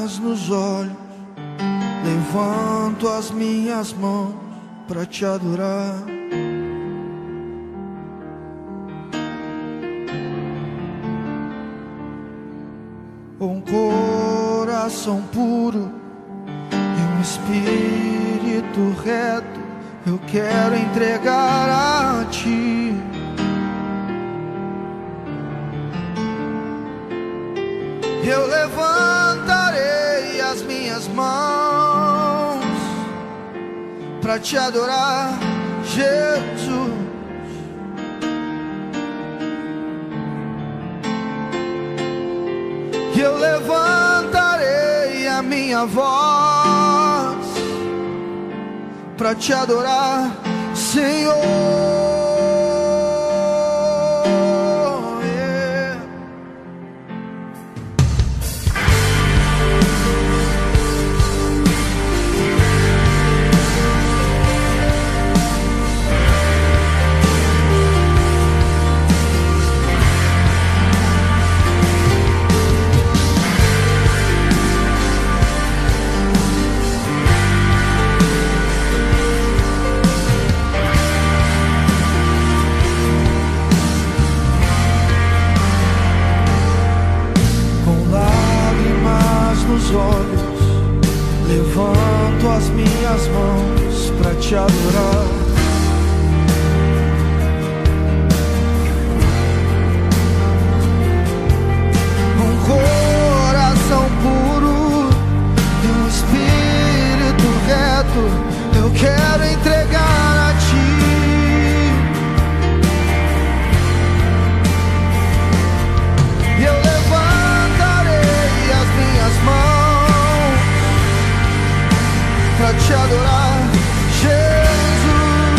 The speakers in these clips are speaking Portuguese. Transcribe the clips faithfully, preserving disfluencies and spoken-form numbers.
lágrimas nos olhos, levanto as minhas mãos pra te adorar. Um coração puro e um espírito reto eu quero entregar a ti. Eu levantarei as minhas mãos pra te adorar, Jesus. Eu levantarei a minha voz pra te adorar, Senhor. Olhos, levanto as minhas mãos pra te adorar. Um coração puro e um espírito reto eu quero entregar a ti. Eu levantarei as minhas mãos pra te adorar, Jesus.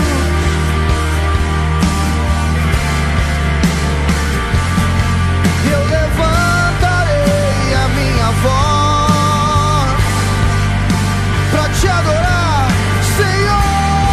Eu levantarei a minha voz pra te adorar, Senhor.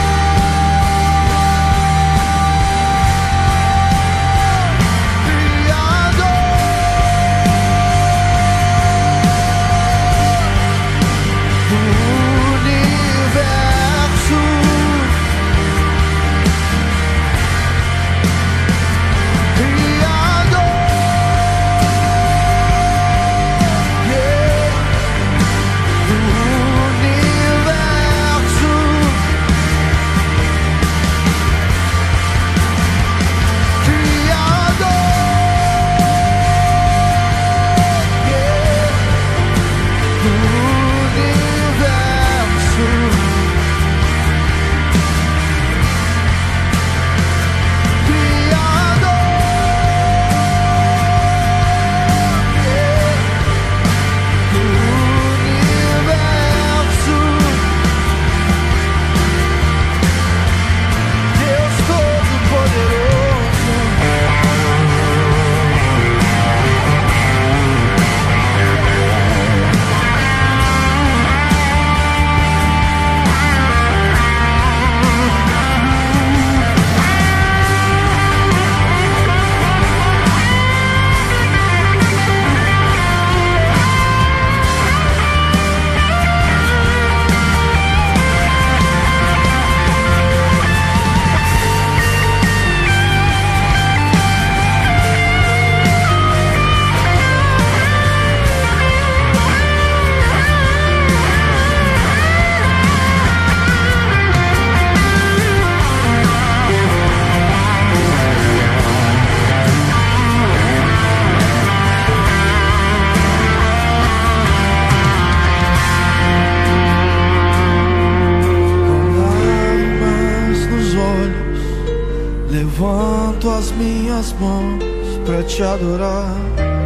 Levanto as minhas mãos pra te adorar.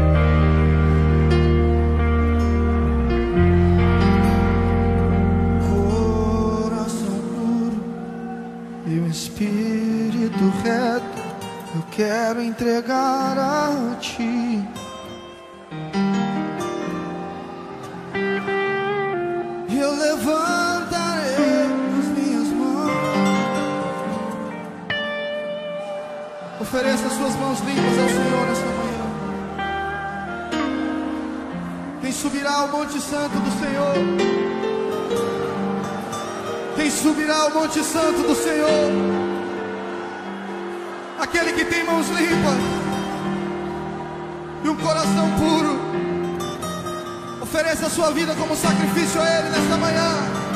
Coração puro e um espírito reto eu quero entregar a ti. Eu levantarei as minhas mãos. Ofereça suas mãos limpas ao Senhor nessa manhã. Quem subirá ao Monte Santo do Senhor? Quem subirá ao Monte Santo do Senhor? Aquele que tem mãos limpas e um coração puro. Ofereça a sua vida como sacrifício a Ele nesta manhã.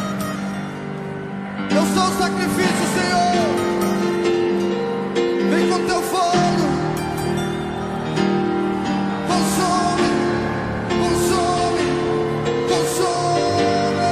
Eu sou o sacrifício, Senhor. Vem com teu fogo. Consome, consome, consome.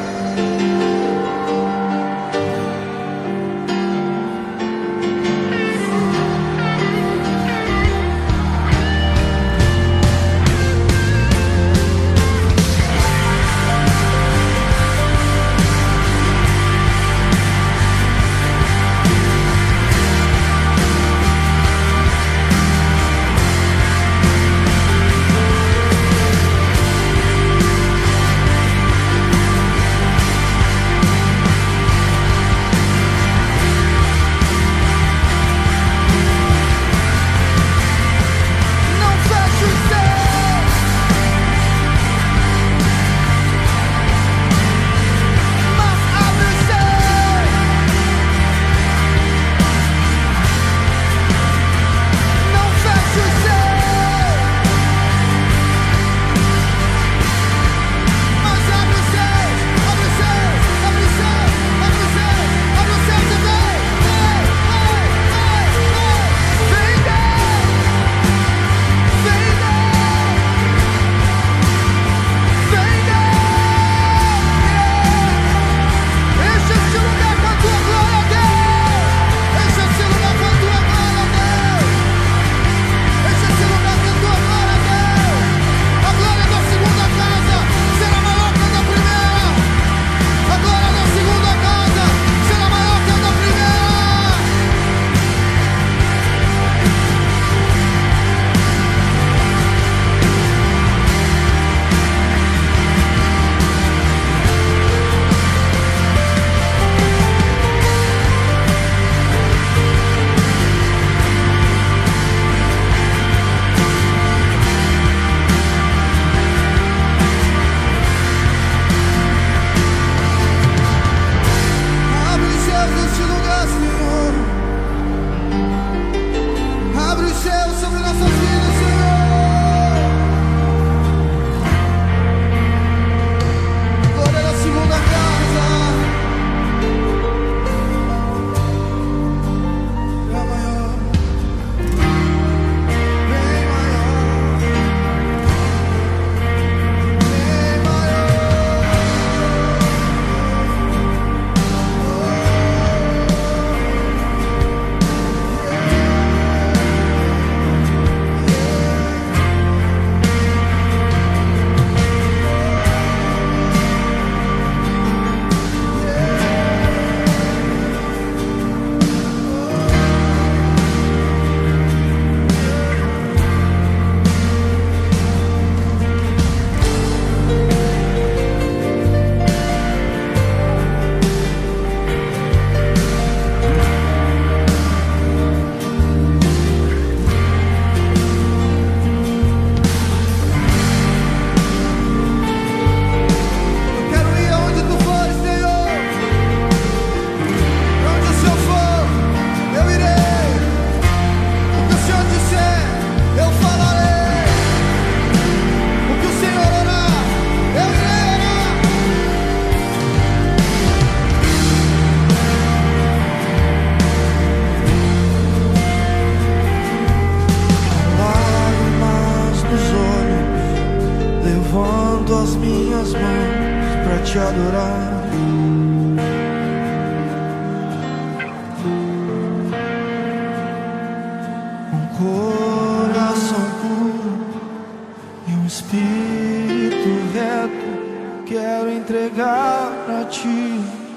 Te adorar, um coração puro e um espírito reto quero entregar a Ti.